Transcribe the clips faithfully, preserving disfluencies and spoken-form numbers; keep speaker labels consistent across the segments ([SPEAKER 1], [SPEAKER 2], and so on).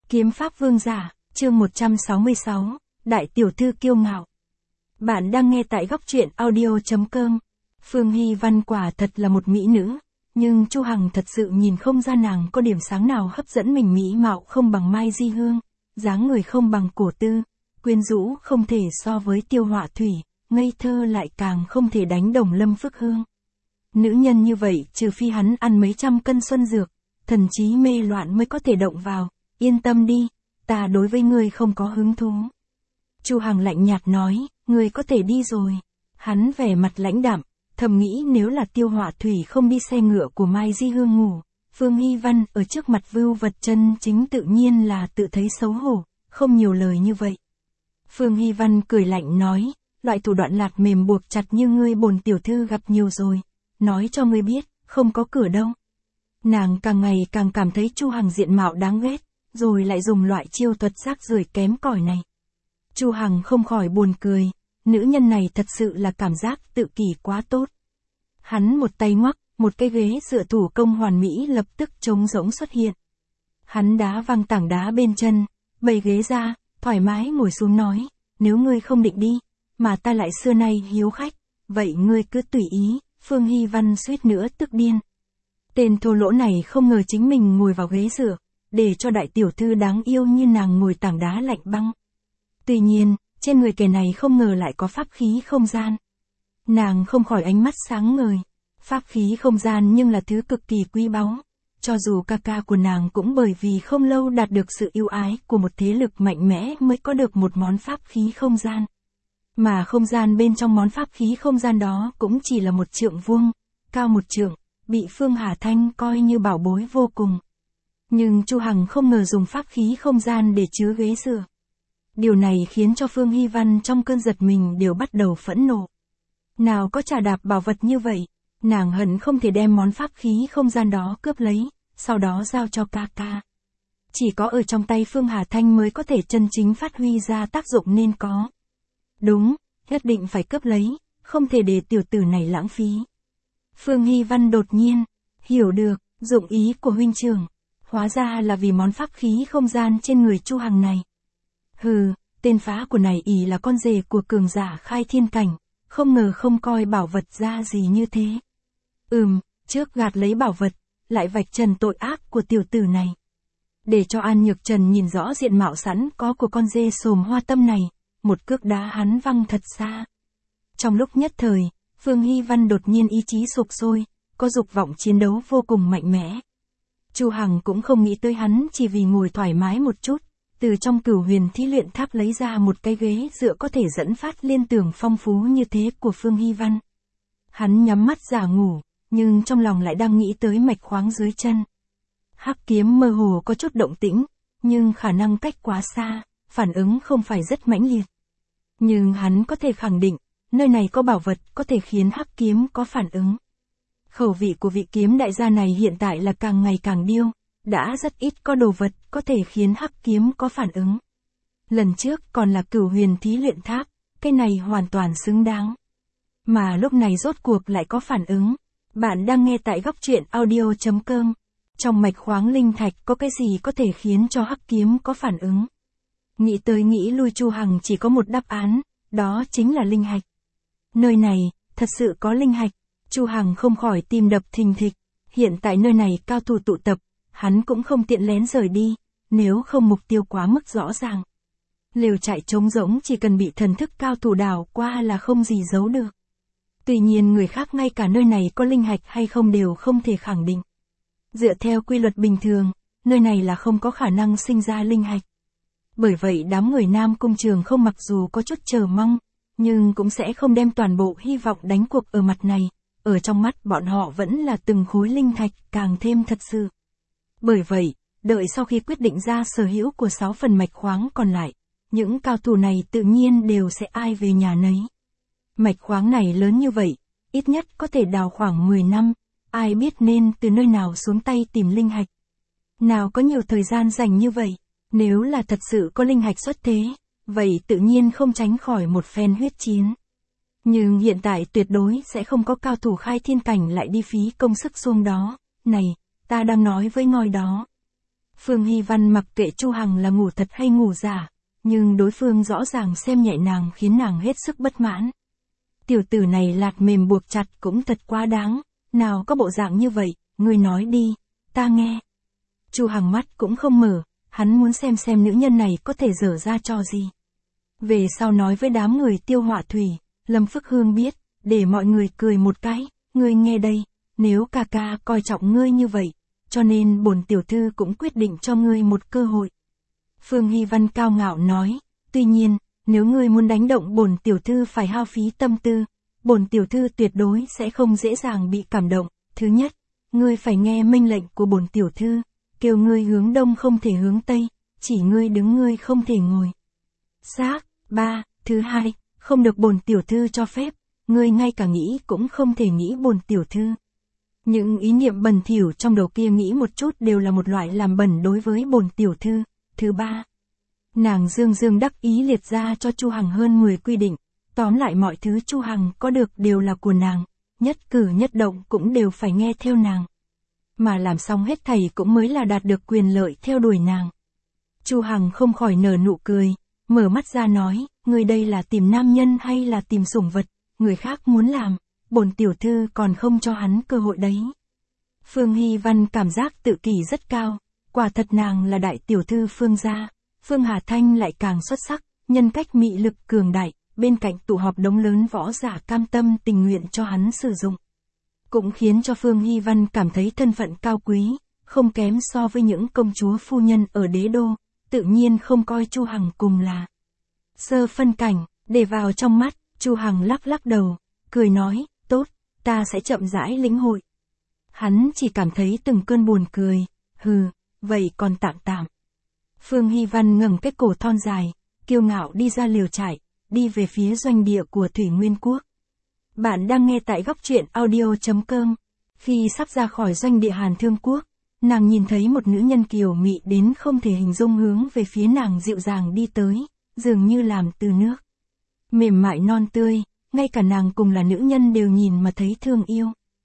[SPEAKER 1] Kiếm pháp vương giả, chương một trăm sáu mươi sáu, Đại tiểu thư kiêu ngạo. Bạn đang nghe tại góc truyện audio chấm com. Phương Hy Văn quả thật là một mỹ nữ, nhưng Chu Hằng thật sự nhìn không ra nàng có điểm sáng nào hấp dẫn mình. Mỹ mạo không bằng Mai Di Hương, dáng người không bằng Cổ Tư, quyến rũ không thể so với Tiêu Họa Thủy, ngây thơ lại càng không thể đánh đồng Lâm Phước Hương. Nữ nhân như vậy trừ phi hắn ăn mấy trăm cân xuân dược, thần trí mê loạn mới có thể động vào. Yên tâm đi, ta đối với ngươi không có hứng thú. Chu Hằng lạnh nhạt nói, ngươi có thể đi rồi. Hắn vẻ mặt lãnh đạm, thầm nghĩ nếu là Tiêu Họa Thủy không đi xe ngựa của Mai Di Hương ngủ, Phương Hy Văn ở trước mặt vưu vật chân chính tự nhiên là tự thấy xấu hổ, không nhiều lời như vậy. Phương Hy Văn cười lạnh nói, loại thủ đoạn lạt mềm buộc chặt như ngươi bổn tiểu thư gặp nhiều rồi, nói cho ngươi biết, không có cửa đâu. Nàng càng ngày càng cảm thấy Chu Hằng diện mạo đáng ghét, rồi lại dùng loại chiêu thuật rác rưởi kém cỏi này. Chu Hằng không khỏi buồn cười, nữ nhân này thật sự là cảm giác tự kỷ quá tốt. Hắn một tay ngoắc, một cái ghế dựa thủ công hoàn mỹ lập tức trống rỗng xuất hiện. Hắn đá văng tảng đá bên chân, bày ghế ra, thoải mái ngồi xuống nói, nếu ngươi không định đi, mà ta lại xưa nay hiếu khách, vậy ngươi cứ tùy ý. Phương Hy Văn suýt nữa tức điên. Tên thô lỗ này không ngờ chính mình ngồi vào ghế dựa, để cho đại tiểu thư đáng yêu như nàng ngồi tảng đá lạnh băng. Tuy nhiên, trên người kẻ này không ngờ lại có pháp khí không gian. Nàng không khỏi ánh mắt sáng ngời. Pháp khí không gian nhưng là thứ cực kỳ quý báu. Cho dù ca ca của nàng cũng bởi vì không lâu đạt được sự yêu ái của một thế lực mạnh mẽ mới có được một món pháp khí không gian. Mà không gian bên trong món pháp khí không gian đó cũng chỉ là một trượng vuông, cao một trượng, bị Phương Hà Thanh coi như bảo bối vô cùng. Nhưng Chu Hằng không ngờ dùng pháp khí không gian để chứa ghế dựa. Điều này khiến cho Phương Hy Văn trong cơn giật mình đều bắt đầu phẫn nộ. Nào có trà đạp bảo vật như vậy, nàng hận không thể đem món pháp khí không gian đó cướp lấy, sau đó giao cho ca ca. Chỉ có ở trong tay Phương Hà Thanh mới có thể chân chính phát huy ra tác dụng nên có. Đúng, nhất định phải cướp lấy, không thể để tiểu tử này lãng phí. Phương Hy Văn đột nhiên hiểu được dụng ý của huynh trưởng, hóa ra là vì món pháp khí không gian trên người Chu Hằng này. Hừ, tên phá của này ỷ là con rể của cường giả khai thiên cảnh, không ngờ không coi bảo vật ra gì như thế. Ừm, trước gạt lấy bảo vật, lại vạch trần tội ác của tiểu tử này. Để cho An Nhược Trần nhìn rõ diện mạo sẵn có của con dê xồm hoa tâm này, một cước đá hắn văng thật xa. Trong lúc nhất thời, Phương Hy Văn đột nhiên ý chí sục sôi, có dục vọng chiến đấu vô cùng mạnh mẽ. Chu Hằng cũng không nghĩ tới hắn chỉ vì ngồi thoải mái một chút, từ trong Cửu Huyền Thí Luyện Tháp lấy ra một cái ghế dựa có thể dẫn phát liên tưởng phong phú như thế của Phương Hy Văn. Hắn nhắm mắt giả ngủ, nhưng trong lòng lại đang nghĩ tới mạch khoáng dưới chân. Hắc kiếm mơ hồ có chút động tĩnh, nhưng khả năng cách quá xa, phản ứng không phải rất mãnh liệt. Nhưng hắn có thể khẳng định, nơi này có bảo vật có thể khiến hắc kiếm có phản ứng. Khẩu vị của vị kiếm đại gia này hiện tại là càng ngày càng điêu, đã rất ít có đồ vật có thể khiến hắc kiếm có phản ứng. Lần trước còn là Cửu Huyền Thí Luyện Tháp, cái này hoàn toàn xứng đáng. Mà lúc này rốt cuộc lại có phản ứng. Bạn đang nghe tại góc truyện audio chấm com. Trong mạch khoáng linh thạch có cái gì có thể khiến cho hắc kiếm có phản ứng? Nghĩ tới nghĩ lui Chu Hằng chỉ có một đáp án, đó chính là linh hạch. Nơi này, thật sự có linh hạch. Chu Hằng không khỏi tim đập thình thịch. Hiện tại nơi này cao thủ tụ tập, hắn cũng không tiện lén rời đi, nếu không mục tiêu quá mức rõ ràng. Lều trại trống rỗng chỉ cần bị thần thức cao thủ đảo qua là không gì giấu được. Tuy nhiên người khác ngay cả nơi này có linh hạch hay không đều không thể khẳng định. Dựa theo quy luật bình thường, nơi này là không có khả năng sinh ra linh hạch. Bởi vậy đám người Nam Cung Trường không mặc dù có chút chờ mong, nhưng cũng sẽ không đem toàn bộ hy vọng đánh cuộc ở mặt này. Ở trong mắt bọn họ vẫn là từng khối linh thạch càng thêm thật sự. Bởi vậy, đợi sau khi quyết định ra sở hữu của sáu phần mạch khoáng còn lại, những cao thủ này tự nhiên đều sẽ ai về nhà nấy. Mạch khoáng này lớn như vậy, ít nhất có thể đào khoảng mười năm, ai biết nên từ nơi nào xuống tay tìm linh hạch. Nào có nhiều thời gian dành như vậy, nếu là thật sự có linh hạch xuất thế, vậy tự nhiên không tránh khỏi một phen huyết chiến. Nhưng hiện tại tuyệt đối sẽ không có cao thủ khai thiên cảnh lại đi phí công sức xuống đó. Này, ta đang nói với ngôi đó. Phương Hy Văn mặc kệ Chu Hằng là ngủ thật hay ngủ giả, nhưng đối phương rõ ràng xem nhẹ nàng khiến nàng hết sức bất mãn. Tiểu tử này lạt mềm buộc chặt cũng thật quá đáng, nào có bộ dạng như vậy, ngươi nói đi, ta nghe. Chu Hằng mắt cũng không mở, hắn muốn xem xem nữ nhân này có thể dở ra trò gì. Về sau nói với đám người Tiêu Họa Thủy, Lâm Phước Hương biết, để mọi người cười một cái, ngươi nghe đây, nếu ca ca coi trọng ngươi như vậy, cho nên bổn tiểu thư cũng quyết định cho ngươi một cơ hội. Phương Hy Văn cao ngạo nói, tuy nhiên, nếu ngươi muốn đánh động bổn tiểu thư phải hao phí tâm tư, bổn tiểu thư tuyệt đối sẽ không dễ dàng bị cảm động. Thứ nhất, ngươi phải nghe mệnh lệnh của bổn tiểu thư, kêu ngươi hướng đông không thể hướng tây, chỉ ngươi đứng ngươi không thể ngồi. Xác, ba, thứ hai, không được bổn tiểu thư cho phép, ngươi ngay cả nghĩ cũng không thể nghĩ bổn tiểu thư. Những ý niệm bẩn thỉu trong đầu kia nghĩ một chút đều là một loại làm bẩn đối với bổn tiểu thư. Thứ ba, nàng dương dương đắc ý liệt ra cho Chu Hằng hơn mười quy định, tóm lại mọi thứ Chu Hằng có được đều là của nàng, nhất cử nhất động cũng đều phải nghe theo nàng. Mà làm xong hết thảy cũng mới là đạt được quyền lợi theo đuổi nàng. Chu Hằng không khỏi nở nụ cười, mở mắt ra nói, người đây là tìm nam nhân hay là tìm sủng vật, người khác muốn làm, bổn tiểu thư còn không cho hắn cơ hội đấy. Phương Hy Văn cảm giác tự kỷ rất cao, quả thật nàng là đại tiểu thư Phương gia, Phương Hà Thanh lại càng xuất sắc, nhân cách mị lực cường đại, bên cạnh tụ họp đống lớn võ giả cam tâm tình nguyện cho hắn sử dụng. Cũng khiến cho Phương Hy Văn cảm thấy thân phận cao quý, không kém so với những công chúa phu nhân ở đế đô, tự nhiên không coi Chu Hằng cùng là sơ phân cảnh, để vào trong mắt. Chu Hằng lắc lắc đầu, cười nói, tốt, ta sẽ chậm rãi lĩnh hội. Hắn chỉ cảm thấy từng cơn buồn cười, hừ, vậy còn tạm tạm. Phương Hy Văn ngẩng cái cổ thon dài, kiêu ngạo đi ra liều trại, đi về phía doanh địa của Thủy Nguyên Quốc. Bạn đang nghe tại góc truyện audio chấm com. Khi sắp ra khỏi doanh địa Hàn Thương Quốc, nàng nhìn thấy một nữ nhân kiều mị đến không thể hình dung hướng về phía nàng dịu dàng đi tới, dường như làm từ nước. Mềm mại non tươi, ngay cả nàng cùng là nữ nhân đều nhìn mà thấy thương yêu.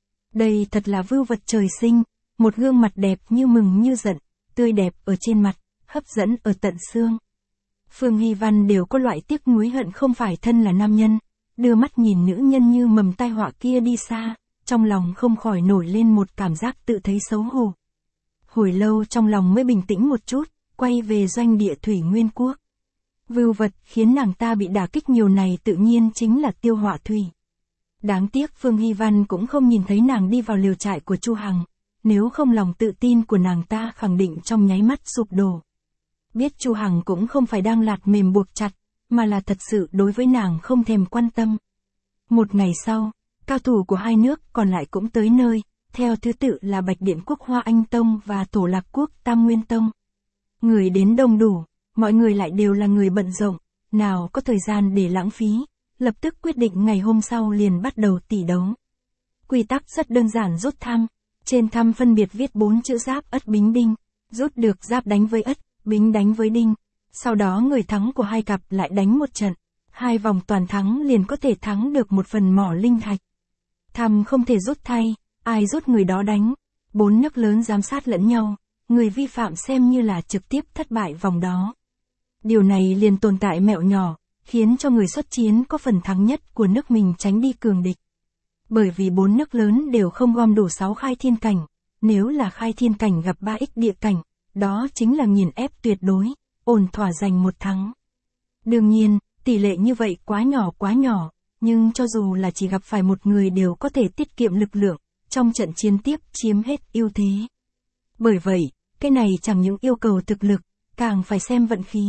[SPEAKER 1] Đây thật là vưu vật trời sinh, một gương mặt đẹp như mừng như giận, tươi đẹp ở trên mặt, hấp dẫn ở tận xương. Phương Hy Văn đều có loại tiếc nuối hận không phải thân là nam nhân, đưa mắt nhìn nữ nhân như mầm tai họa kia đi xa, trong lòng không khỏi nổi lên một cảm giác tự thấy xấu hổ. Hồi lâu trong lòng mới bình tĩnh một chút, quay về doanh địa Thủy Nguyên Quốc. Vưu vật khiến nàng ta bị đả kích nhiều này tự nhiên chính là Tiêu Họa Thủy. Đáng tiếc Phương Hy Văn cũng không nhìn thấy nàng đi vào liều trại của Chu Hằng, nếu không lòng tự tin của nàng ta khẳng định trong nháy mắt sụp đổ. Biết Chu Hằng cũng không phải đang lạt mềm buộc chặt, mà là thật sự đối với nàng không thèm quan tâm. Một ngày sau, cao thủ của hai nước còn lại cũng tới nơi, theo thứ tự là Bạch Điện Quốc Hoa Anh Tông và Thổ Lạc Quốc Tam Nguyên Tông. Người đến đông đủ, mọi người lại đều là người bận rộn, nào có thời gian để lãng phí, lập tức quyết định ngày hôm sau liền bắt đầu tỷ đấu. Quy tắc rất đơn giản, rút thăm, trên thăm phân biệt viết bốn chữ giáp ất bính đinh, rút được giáp đánh với ất, bính đánh với đinh, sau đó người thắng của hai cặp lại đánh một trận, hai vòng toàn thắng liền có thể thắng được một phần mỏ linh thạch. Thăm không thể rút thay, ai rút người đó đánh, bốn nước lớn giám sát lẫn nhau, người vi phạm xem như là trực tiếp thất bại vòng đó. Điều này liền tồn tại mẹo nhỏ, khiến cho người xuất chiến có phần thắng nhất của nước mình tránh đi cường địch. Bởi vì bốn nước lớn đều không gom đủ sáu khai thiên cảnh, nếu là khai thiên cảnh gặp ba x địa cảnh, đó chính là nghiền ép tuyệt đối, ổn thỏa giành một thắng. Đương nhiên, tỷ lệ như vậy quá nhỏ quá nhỏ, nhưng cho dù là chỉ gặp phải một người đều có thể tiết kiệm lực lượng, trong trận chiến tiếp chiếm hết ưu thế. Bởi vậy, cái này chẳng những yêu cầu thực lực, càng phải xem vận khí.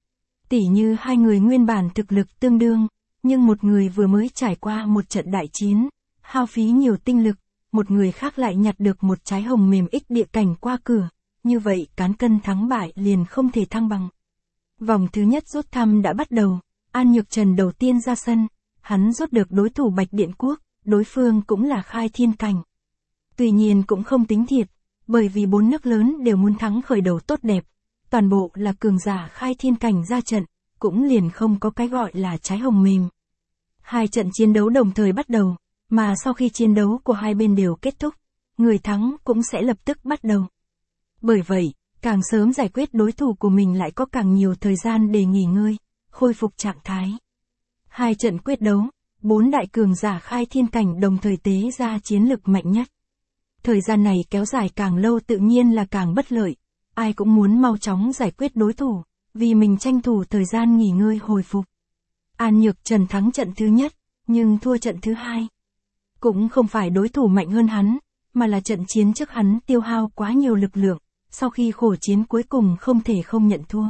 [SPEAKER 1] Tỉ như hai người nguyên bản thực lực tương đương, nhưng một người vừa mới trải qua một trận đại chiến, hao phí nhiều tinh lực, một người khác lại nhặt được một trái hồng mềm ích địa cảnh qua cửa, như vậy cán cân thắng bại liền không thể thăng bằng. Vòng thứ nhất rút thăm đã bắt đầu, An Nhược Trần đầu tiên ra sân, hắn rút được đối thủ Bạch Điện Quốc, đối phương cũng là khai thiên cảnh. Tuy nhiên cũng không tính thiệt, bởi vì bốn nước lớn đều muốn thắng khởi đầu tốt đẹp, toàn bộ là cường giả khai thiên cảnh ra trận, cũng liền không có cái gọi là trái hồng mềm. Hai trận chiến đấu đồng thời bắt đầu, mà sau khi chiến đấu của hai bên đều kết thúc, người thắng cũng sẽ lập tức bắt đầu. Bởi vậy, Càng sớm giải quyết đối thủ của mình lại có càng nhiều thời gian để nghỉ ngơi, khôi phục trạng thái. Hai trận quyết đấu, bốn đại cường giả khai thiên cảnh đồng thời tế ra chiến lực mạnh nhất. Thời gian này kéo dài càng lâu tự nhiên là càng bất lợi, ai cũng muốn mau chóng giải quyết đối thủ, vì mình tranh thủ thời gian nghỉ ngơi hồi phục. An Nhược Trần thắng trận thứ nhất, nhưng thua trận thứ hai. Cũng không phải đối thủ mạnh hơn hắn, mà là trận chiến trước hắn tiêu hao quá nhiều lực lượng, sau khi khổ chiến cuối cùng không thể không nhận thua.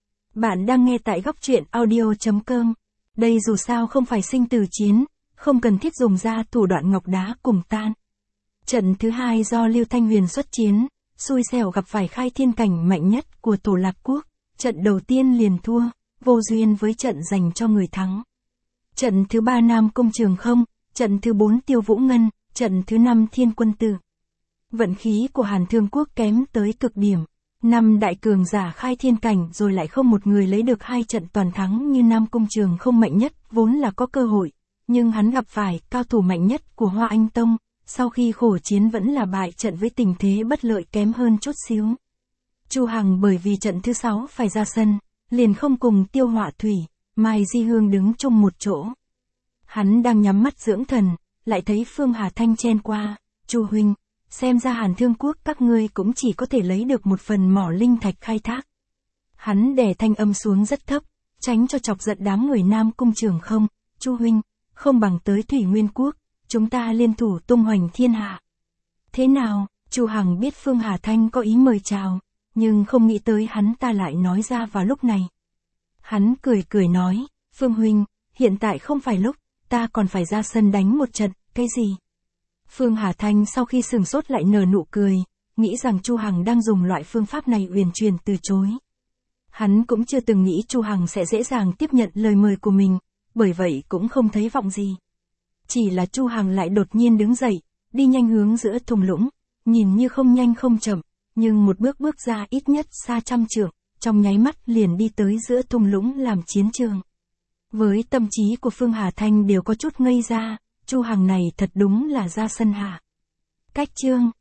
[SPEAKER 1] Bạn đang nghe tại góc truyện audio chấm com. Đây dù sao không phải sinh tử chiến, không cần thiết dùng ra thủ đoạn ngọc đá cùng tan. Trận thứ hai do Lưu Thanh Huyền xuất chiến, xui xẻo gặp phải khai thiên cảnh mạnh nhất của Tổ Lạc Quốc, trận đầu tiên liền thua, vô duyên với trận dành cho người thắng. Trận thứ ba Nam Cung Trường Không, trận thứ bốn Tiêu Vũ Ngân, trận thứ năm Thiên Quân Tử. Vận khí của Hàn Thương Quốc kém tới cực điểm. Năm đại cường giả khai thiên cảnh rồi lại không một người lấy được hai trận toàn thắng như Nam Cung Trường Không mạnh nhất vốn là có cơ hội, nhưng hắn gặp phải cao thủ mạnh nhất của Hoa Anh Tông, sau khi khổ chiến vẫn là bại trận với tình thế bất lợi kém hơn chút xíu. Chu Hằng bởi vì trận thứ sáu phải ra sân, liền không cùng Tiêu Họa Thủy, Mai Di Hương đứng chung một chỗ. Hắn đang nhắm mắt dưỡng thần, lại thấy Phương Hà Thanh chen qua, Chu huynh, xem ra Hàn Thương Quốc các ngươi cũng chỉ có thể lấy được một phần mỏ linh thạch khai thác. Hắn đè thanh âm xuống rất thấp, tránh cho chọc giận đám người Nam Cung Trường Không, Chu huynh, không bằng tới Thủy Nguyên Quốc, chúng ta liên thủ tung hoành thiên hạ. Thế nào? Chu Hằng biết Phương Hà Thanh có ý mời chào, nhưng không nghĩ tới hắn ta lại nói ra vào lúc này. Hắn cười cười nói, Phương huynh, hiện tại không phải lúc, ta còn phải ra sân đánh một trận, cái gì? Phương Hà Thanh sau khi sừng sốt lại nở nụ cười, nghĩ rằng Chu Hằng đang dùng loại phương pháp này uyển chuyển từ chối. Hắn cũng chưa từng nghĩ Chu Hằng sẽ dễ dàng tiếp nhận lời mời của mình, bởi vậy cũng không thấy vọng gì. Chỉ là Chu Hằng lại đột nhiên đứng dậy, đi nhanh hướng giữa thung lũng, nhìn như không nhanh không chậm, nhưng một bước bước ra ít nhất xa trăm trượng, trong nháy mắt liền đi tới giữa thung lũng làm chiến trường. Với tâm trí của Phương Hà Thanh đều có chút ngây ra, Chu Hằng này thật đúng là ra sân hạ. Cách chương